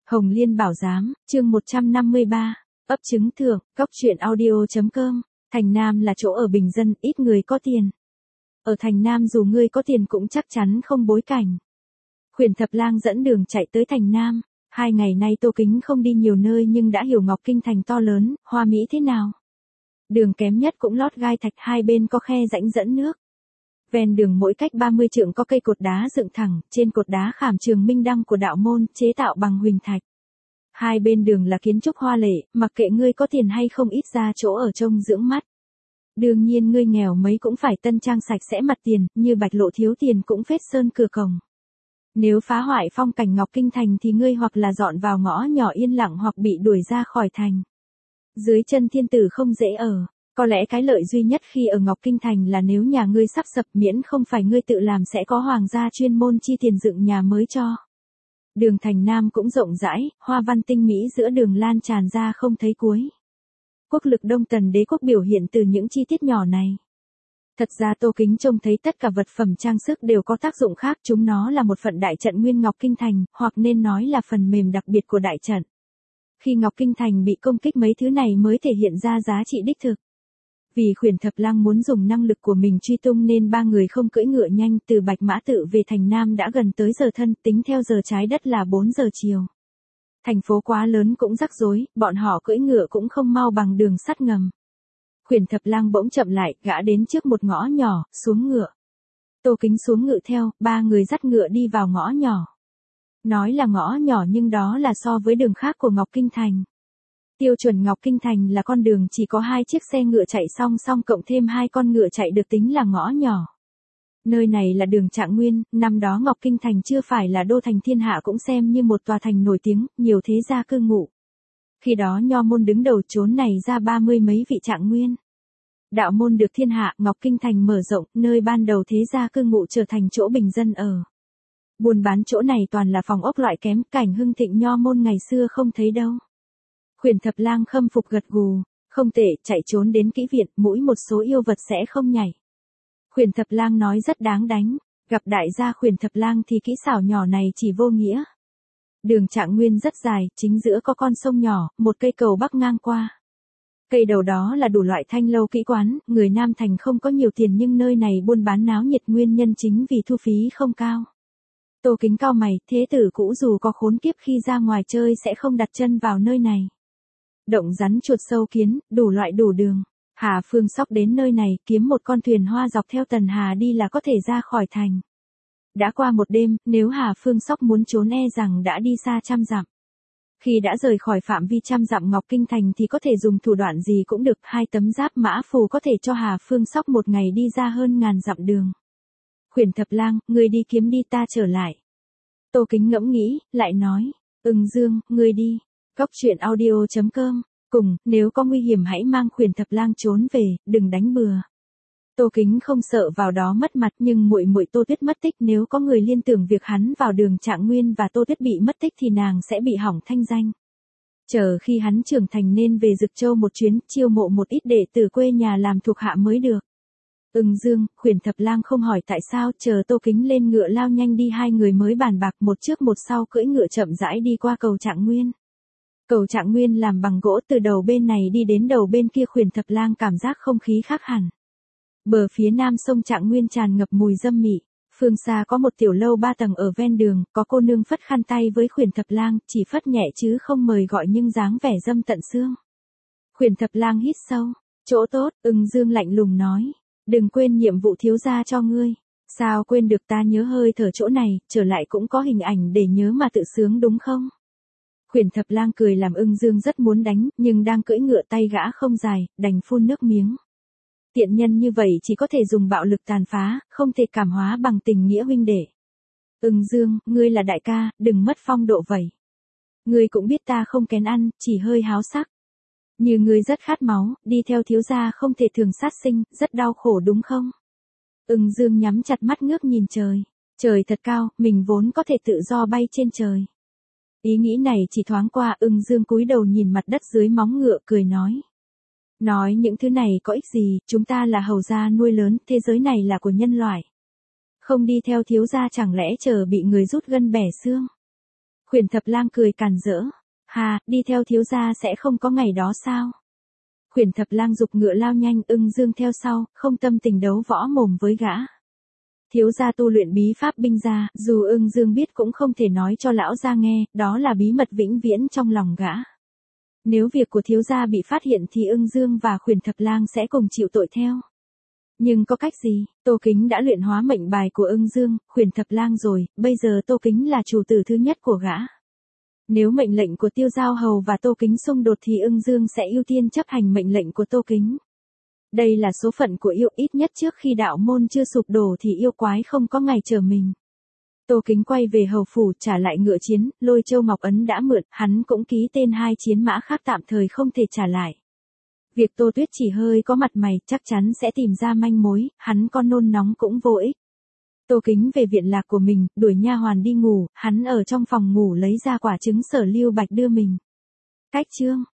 Hồng Liên Bảo Giám, chương 153, ấp trứng thưởng, cóc truyện audio.com, Thành Nam là chỗ ở bình dân, ít người có tiền. Ở Thành Nam dù ngươi có tiền cũng chắc chắn không bối cảnh. Khuyển Thập Lang dẫn đường chạy tới Thành Nam, 2 ngày nay Tô Kính không đi nhiều nơi nhưng đã hiểu Ngọc Kinh Thành to lớn, hoa mỹ thế nào. Đường kém nhất cũng lót gai thạch, hai bên có khe rãnh dẫn nước. Ven đường mỗi cách 30 trượng có cây cột đá dựng thẳng, trên cột đá khảm trường minh đăng của đạo môn, chế tạo bằng huỳnh thạch. Hai bên đường là kiến trúc hoa lệ, mặc kệ ngươi có tiền hay không ít ra chỗ ở trông dưỡng mắt. Đương nhiên ngươi nghèo mấy cũng phải tân trang sạch sẽ mặt tiền, như Bạch Lộ thiếu tiền cũng phết sơn cửa cổng. Nếu phá hoại phong cảnh Ngọc Kinh Thành thì ngươi hoặc là dọn vào ngõ nhỏ yên lặng hoặc bị đuổi ra khỏi thành. Dưới chân thiên tử không dễ ở. Có lẽ cái lợi duy nhất khi ở Ngọc Kinh Thành là nếu nhà ngươi sắp sập miễn không phải ngươi tự làm sẽ có hoàng gia chuyên môn chi tiền dựng nhà mới cho. Đường Thành Nam cũng rộng rãi, hoa văn tinh mỹ giữa đường lan tràn ra không thấy cuối. Quốc lực Đông Tần đế quốc biểu hiện từ những chi tiết nhỏ này. Thật ra Tô Kính trông thấy tất cả vật phẩm trang sức đều có tác dụng khác, chúng nó là một phần đại trận nguyên Ngọc Kinh Thành, hoặc nên nói là phần mềm đặc biệt của đại trận. Khi Ngọc Kinh Thành bị công kích mấy thứ này mới thể hiện ra giá trị đích thực. Vì Khuyển Thập Lang muốn dùng năng lực của mình truy tung nên ba người không cưỡi ngựa nhanh, từ Bạch Mã Tự về Thành Nam đã gần tới giờ thân, tính theo giờ trái đất là 4 giờ chiều. Thành phố quá lớn cũng rắc rối, bọn họ cưỡi ngựa cũng không mau bằng đường sắt ngầm. Khuyển Thập Lang bỗng chậm lại, gã đến trước một ngõ nhỏ, xuống ngựa. Tô Kính xuống ngựa theo, ba người dắt ngựa đi vào ngõ nhỏ. Nói là ngõ nhỏ nhưng đó là so với đường khác của Ngọc Kinh Thành. Tiêu chuẩn Ngọc Kinh Thành là con đường chỉ có 2 chiếc xe ngựa chạy song song cộng thêm 2 con ngựa chạy được tính là ngõ nhỏ. Nơi này là đường Trạng Nguyên, năm đó Ngọc Kinh Thành chưa phải là đô thành thiên hạ cũng xem như một tòa thành nổi tiếng, nhiều thế gia cư ngụ. Khi đó Nho môn đứng đầu chốn này ra 30 mấy vị Trạng Nguyên. Đạo môn được thiên hạ, Ngọc Kinh Thành mở rộng, nơi ban đầu thế gia cư ngụ trở thành chỗ bình dân ở. Buôn bán chỗ này toàn là phòng ốc loại kém, cảnh hưng thịnh Nho môn ngày xưa không thấy đâu. Khuyển Thập Lang khâm phục gật gù, không tệ, chạy trốn đến kỹ viện, mỗi một số yêu vật sẽ không nhảy. Khuyển Thập Lang nói rất đáng đánh, gặp đại gia Khuyển Thập Lang thì kỹ xảo nhỏ này chỉ vô nghĩa. Đường Trạng Nguyên rất dài, chính giữa có con sông nhỏ, một cây cầu bắc ngang qua. Cây đầu đó là đủ loại thanh lâu kỹ quán, người Nam Thành không có nhiều tiền nhưng nơi này buôn bán náo nhiệt nguyên nhân chính vì thu phí không cao. Tô Kính cau mày, thế tử cũ dù có khốn kiếp khi ra ngoài chơi sẽ không đặt chân vào nơi này. Động rắn chuột sâu kiến, đủ loại đủ đường. Hà Phương Sóc đến nơi này kiếm một con thuyền hoa dọc theo Tần Hà đi là có thể ra khỏi thành. Đã qua một đêm, nếu Hà Phương Sóc muốn trốn e rằng đã đi xa trăm dặm. Khi đã rời khỏi phạm vi trăm dặm Ngọc Kinh Thành thì có thể dùng thủ đoạn gì cũng được, 2 tấm giáp mã phù có thể cho Hà Phương Sóc một ngày đi ra hơn ngàn dặm đường. Khuyển Thập Lang, ngươi đi kiếm đi ta trở lại. Tô Kính ngẫm nghĩ, lại nói, Dương, ngươi đi. Cóc truyện audio.com, cùng, nếu có nguy hiểm hãy mang Khuyển Thập Lang trốn về, đừng đánh bừa. Tô Kính không sợ vào đó mất mặt nhưng muội muội Tô Tuyết mất tích, nếu có người liên tưởng việc hắn vào đường Trạng Nguyên và Tô Tuyết bị mất tích thì nàng sẽ bị hỏng thanh danh. Chờ khi hắn trưởng thành nên về Dực Châu một chuyến, chiêu mộ một ít đệ tử quê nhà làm thuộc hạ mới được. Dương, Khuyển Thập Lang không hỏi tại sao, chờ Tô Kính lên ngựa lao nhanh đi, hai người mới bàn bạc một trước một sau cưỡi ngựa chậm rãi đi qua cầu Trạng Nguyên. Cầu Trạng Nguyên làm bằng gỗ, từ đầu bên này đi đến đầu bên kia Khuyển Thập Lang cảm giác không khí khác hẳn. Bờ phía nam sông Trạng Nguyên tràn ngập mùi dâm mị, phương xa có một tiểu lâu 3 tầng ở ven đường, có cô nương phất khăn tay với Khuyển Thập Lang, chỉ phất nhẹ chứ không mời gọi nhưng dáng vẻ dâm tận xương. Khuyển Thập Lang hít sâu, chỗ tốt, Dương lạnh lùng nói, đừng quên nhiệm vụ thiếu gia cho ngươi. Sao quên được, ta nhớ hơi thở chỗ này, trở lại cũng có hình ảnh để nhớ mà tự sướng đúng không? Khuyển Thập Lang cười làm Dương rất muốn đánh, nhưng đang cưỡi ngựa tay gã không dài, đành phun nước miếng. Tiện nhân như vậy chỉ có thể dùng bạo lực tàn phá, không thể cảm hóa bằng tình nghĩa huynh đệ. Dương, ngươi là đại ca, đừng mất phong độ vậy. Ngươi cũng biết ta không kén ăn, chỉ hơi háo sắc. Như ngươi rất khát máu, đi theo thiếu gia không thể thường sát sinh, rất đau khổ đúng không? Dương nhắm chặt mắt ngước nhìn trời. Trời thật cao, mình vốn có thể tự do bay trên trời. Ý nghĩ này chỉ thoáng qua, Dương cúi đầu nhìn mặt đất dưới móng ngựa cười nói. Nói những thứ này có ích gì, chúng ta là hầu gia nuôi lớn, thế giới này là của nhân loại. Không đi theo thiếu gia chẳng lẽ chờ bị người rút gân bẻ xương. Khuyển Thập Lang cười càn rỡ. Hà, đi theo thiếu gia sẽ không có ngày đó sao? Khuyển Thập Lang giục ngựa lao nhanh, Ưng Dương theo sau, không tâm tình đấu võ mồm với gã. Thiếu gia tu luyện bí pháp binh gia, dù Ưng Dương biết cũng không thể nói cho lão gia nghe, đó là bí mật vĩnh viễn trong lòng gã. Nếu việc của thiếu gia bị phát hiện thì Ưng Dương và Khuyển Thập Lang sẽ cùng chịu tội theo. Nhưng có cách gì, Tô Kính đã luyện hóa mệnh bài của Ưng Dương, Khuyển Thập Lang rồi, bây giờ Tô Kính là chủ tử thứ nhất của gã. Nếu mệnh lệnh của Tiêu Giao Hầu và Tô Kính xung đột thì Ưng Dương sẽ ưu tiên chấp hành mệnh lệnh của Tô Kính. Đây là số phận của yêu, ít nhất trước khi đạo môn chưa sụp đổ thì yêu quái không có ngày chờ mình. Tô Kính quay về hầu phủ trả lại ngựa chiến, Lôi Châu Ngọc Ấn đã mượn, hắn cũng ký tên 2 chiến mã khác tạm thời không thể trả lại. Việc Tô Tuyết chỉ hơi có mặt mày chắc chắn sẽ tìm ra manh mối, hắn có nôn nóng cũng vô ích. Tô Kính về viện lạc của mình, đuổi nha hoàn đi ngủ, hắn ở trong phòng ngủ lấy ra quả trứng Sở Lưu Bạch đưa mình. Cách chương